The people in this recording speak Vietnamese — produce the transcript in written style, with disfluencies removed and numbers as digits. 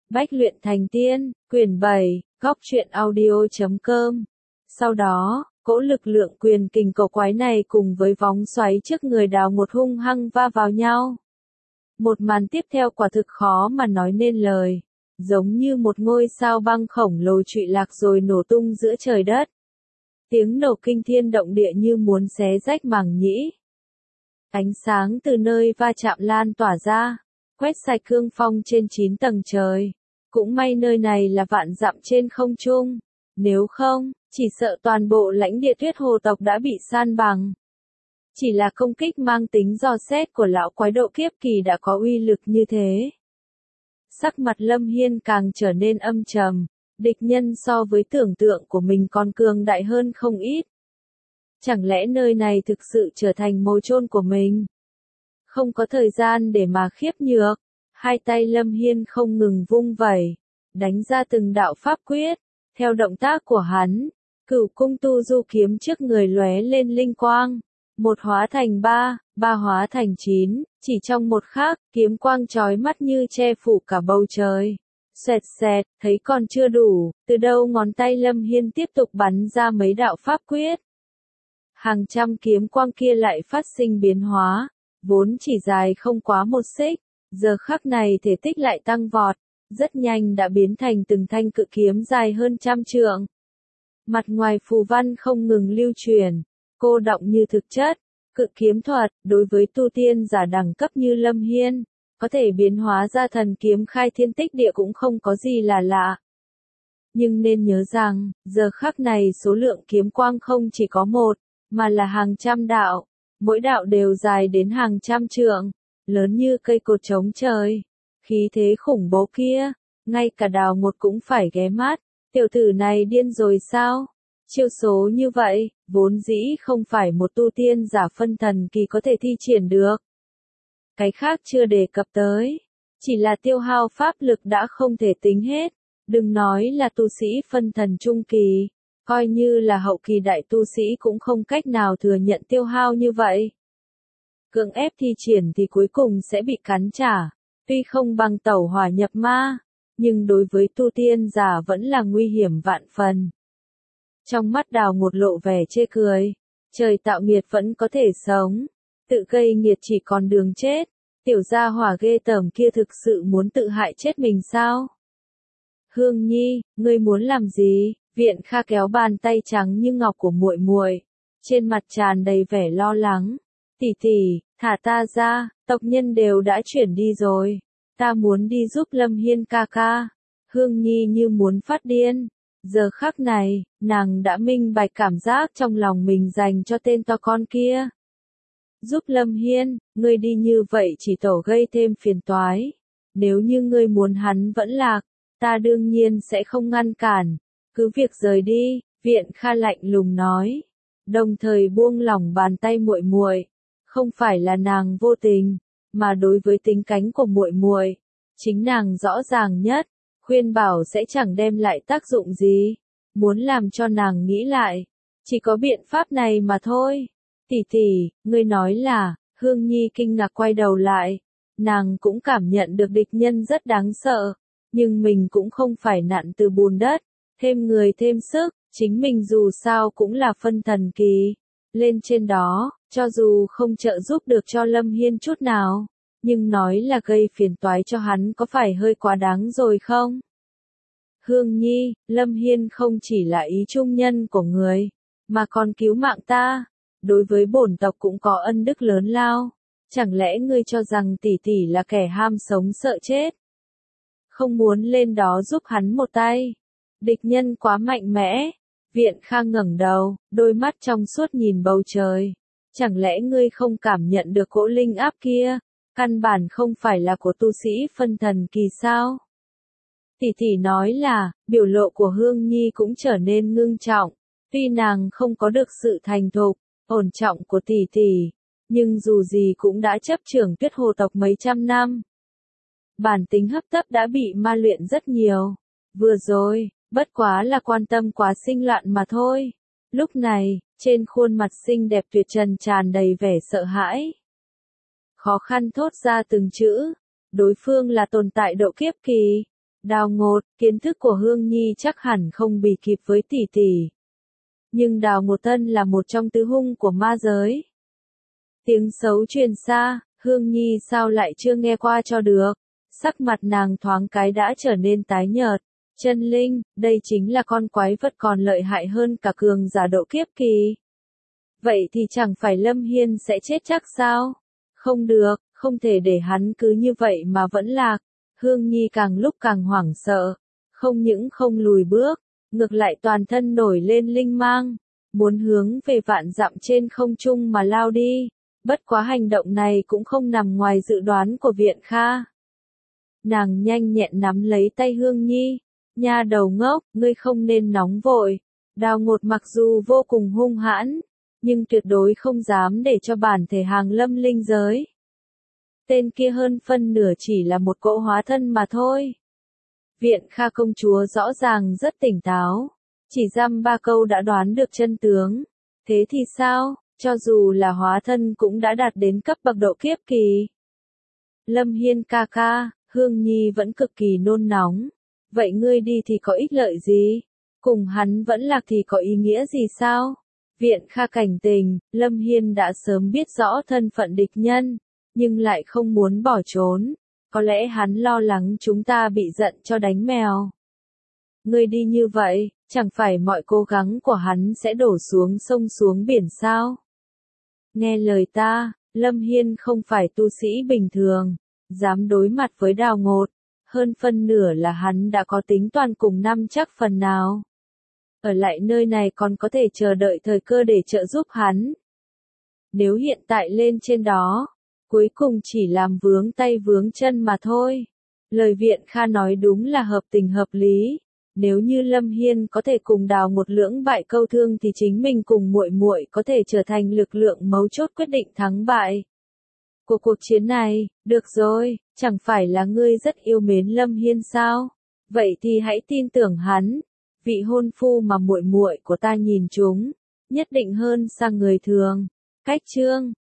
Bách luyện thành tiên, quyển 7, góc truyện audio.com. Sau đó, cỗ lực lượng quyền kình cổ quái này cùng với vóng xoáy trước người Đào Ngột hung hăng va vào nhau. Một màn tiếp theo quả thực khó mà nói nên lời, giống như một ngôi sao băng khổng lồ trụy lạc rồi nổ tung giữa trời đất. Tiếng nổ kinh thiên động địa như muốn xé rách màng nhĩ. Ánh sáng từ nơi va chạm lan tỏa ra, quét sạch cương phong trên 9 tầng trời. Cũng may nơi này là vạn dặm trên không trung, nếu không, chỉ sợ toàn bộ lãnh địa Tuyết Hồ tộc đã bị san bằng. Chỉ là công kích mang tính dò xét của lão quái độ kiếp kỳ đã có uy lực như thế. Sắc mặt Lâm Hiên càng trở nên âm trầm, địch nhân so với tưởng tượng của mình còn cường đại hơn không ít. Chẳng lẽ nơi này thực sự trở thành mồ chôn của mình? Không có thời gian để mà khiếp nhược, hai tay Lâm Hiên không ngừng vung vẩy, đánh ra từng đạo pháp quyết. Theo động tác của hắn, Cửu Cung Tu Du kiếm trước người lóe lên linh quang, một hóa thành ba, ba hóa thành 9, chỉ trong một khắc, kiếm quang chói mắt như che phủ cả bầu trời. Xoẹt xẹt, thấy còn chưa đủ, từ đâu ngón tay Lâm Hiên tiếp tục bắn ra mấy đạo pháp quyết. Hàng trăm kiếm quang kia lại phát sinh biến hóa, vốn chỉ dài không quá một xích, giờ khắc này thể tích lại tăng vọt, rất nhanh đã biến thành từng thanh cự kiếm dài hơn 100 trượng. Mặt ngoài phù văn không ngừng lưu truyền, cô đọng như thực chất, cự kiếm thuật, đối với tu tiên giả đẳng cấp như Lâm Hiên, có thể biến hóa ra thần kiếm khai thiên tích địa cũng không có gì là lạ. Nhưng nên nhớ rằng, giờ khắc này số lượng kiếm quang không chỉ có một, mà là hàng trăm đạo, mỗi đạo đều dài đến hàng trăm trượng, lớn như cây cột trống trời. Khí thế khủng bố kia, ngay cả Đào Ngột cũng phải ghé mắt, tiểu tử này điên rồi sao? Chiêu số như vậy, vốn dĩ không phải một tu tiên giả phân thần kỳ có thể thi triển được. Cái khác chưa đề cập tới, chỉ là tiêu hao pháp lực đã không thể tính hết, đừng nói là tu sĩ phân thần trung kỳ, coi như là hậu kỳ đại tu sĩ cũng không cách nào thừa nhận tiêu hao như vậy. Cưỡng ép thi triển thì cuối cùng sẽ bị cắn trả, tuy không bằng tẩu hỏa nhập ma, nhưng đối với tu tiên giả vẫn là nguy hiểm vạn phần. Trong mắt Đào Ngột lộ vẻ chê cười, trời tạo nghiệt vẫn có thể sống, tự gây nghiệt chỉ còn đường chết, tiểu gia hỏa ghê tởm kia thực sự muốn tự hại chết mình sao? Hương Nhi, ngươi muốn làm gì? Viện Kha kéo bàn tay trắng như ngọc của muội muội, trên mặt tràn đầy vẻ lo lắng. Tỷ tỷ, thả ta ra, tộc nhân đều đã chuyển đi rồi, ta muốn đi giúp Lâm Hiên ca ca. Hương Nhi như muốn phát điên. Giờ khắc này, nàng đã minh bạch cảm giác trong lòng mình dành cho tên to con kia. Giúp Lâm Hiên, ngươi đi như vậy chỉ tổ gây thêm phiền toái. Nếu như ngươi muốn hắn vẫn lạc, ta đương nhiên sẽ không ngăn cản. Cứ việc rời đi, Viện Kha lạnh lùng nói. Đồng thời buông lỏng bàn tay muội muội. Không phải là nàng vô tình, mà đối với tính cách của muội muội, chính nàng rõ ràng nhất. Khuyên bảo sẽ chẳng đem lại tác dụng gì. Muốn làm cho nàng nghĩ lại, chỉ có biện pháp này mà thôi. Tỷ tỷ, ngươi nói là, Hương Nhi kinh ngạc quay đầu lại. Nàng cũng cảm nhận được địch nhân rất đáng sợ, nhưng mình cũng không phải nặn từ bùn đất, thêm người thêm sức, chính mình dù sao cũng là phân thần kỳ. Lên trên đó, cho dù không trợ giúp được cho Lâm Hiên chút nào, nhưng nói là gây phiền toái cho hắn có phải hơi quá đáng rồi không? Hương Nhi, Lâm Hiên không chỉ là ý trung nhân của người, mà còn cứu mạng ta, đối với bổn tộc cũng có ân đức lớn lao, chẳng lẽ ngươi cho rằng tỷ tỷ là kẻ ham sống sợ chết? Không muốn lên đó giúp hắn một tay, địch nhân quá mạnh mẽ. Viện Kha ngẩng đầu, đôi mắt trong suốt nhìn bầu trời, chẳng lẽ ngươi không cảm nhận được cỗ linh áp kia, căn bản không phải là của tu sĩ phân thần kỳ sao? Tỷ tỷ nói là, biểu lộ của Hương Nhi cũng trở nên ngưng trọng, tuy nàng không có được sự thành thục, ổn trọng của tỷ tỷ, nhưng dù gì cũng đã chấp trưởng Tuyết Hồ tộc mấy trăm năm. Bản tính hấp tấp đã bị ma luyện rất nhiều, vừa rồi, bất quá là quan tâm quá sinh loạn mà thôi. Lúc này, trên khuôn mặt xinh đẹp tuyệt trần tràn đầy vẻ sợ hãi. Khó khăn thốt ra từng chữ, đối phương là tồn tại độ kiếp kỳ, Đào Ngột, kiến thức của Hương Nhi chắc hẳn không bì kịp với tỷ tỷ. Nhưng Đào Ngột Tân là một trong tứ hung của ma giới. Tiếng xấu truyền xa, Hương Nhi sao lại chưa nghe qua cho được. Sắc mặt nàng thoáng cái đã trở nên tái nhợt. Chân linh, đây chính là con quái vật còn lợi hại hơn cả cường giả độ kiếp kỳ. Vậy thì chẳng phải Lâm Hiên sẽ chết chắc sao? Không được, không thể để hắn cứ như vậy mà vẫn lạc. Hương Nhi càng lúc càng hoảng sợ. Không những không lùi bước, ngược lại toàn thân nổi lên linh mang. Muốn hướng về vạn dặm trên không trung mà lao đi. Bất quá hành động này cũng không nằm ngoài dự đoán của Viện Kha. Nàng nhanh nhẹn nắm lấy tay Hương Nhi. Nha đầu ngốc, ngươi không nên nóng vội. Đào Ngột mặc dù vô cùng hung hãn, nhưng tuyệt đối không dám để cho bản thể hàng lâm linh giới. Tên kia hơn phân nửa chỉ là một cỗ hóa thân mà thôi. Viện Kha công chúa rõ ràng rất tỉnh táo. Chỉ dăm 3 câu đã đoán được chân tướng. Thế thì sao, cho dù là hóa thân cũng đã đạt đến cấp bậc độ kiếp kỳ. Lâm Hiên ca ca, Hương Nhi vẫn cực kỳ nôn nóng. Vậy ngươi đi thì có ích lợi gì? Cùng hắn vẫn lạc thì có ý nghĩa gì sao? Viện Kha cảnh tình, Lâm Hiên đã sớm biết rõ thân phận địch nhân, nhưng lại không muốn bỏ trốn. Có lẽ hắn lo lắng chúng ta bị giận cho đánh mèo. Ngươi đi như vậy, chẳng phải mọi cố gắng của hắn sẽ đổ xuống sông xuống biển sao? Nghe lời ta, Lâm Hiên không phải tu sĩ bình thường, dám đối mặt với Đào Ngột. Hơn phân nửa là hắn đã có tính toán cùng năm chắc phần nào. Ở lại nơi này còn có thể chờ đợi thời cơ để trợ giúp hắn. Nếu hiện tại lên trên đó, cuối cùng chỉ làm vướng tay vướng chân mà thôi. Lời Viện Kha nói đúng là hợp tình hợp lý. Nếu như Lâm Hiên có thể cùng Đào Ngột lưỡng bại câu thương thì chính mình cùng muội muội có thể trở thành lực lượng mấu chốt quyết định thắng bại của cuộc chiến này. Được rồi, chẳng phải là ngươi rất yêu mến Lâm Hiên sao? Vậy thì hãy tin tưởng hắn. Vị hôn phu mà muội muội của ta nhìn chúng, nhất định hơn sang người thường. Cách chương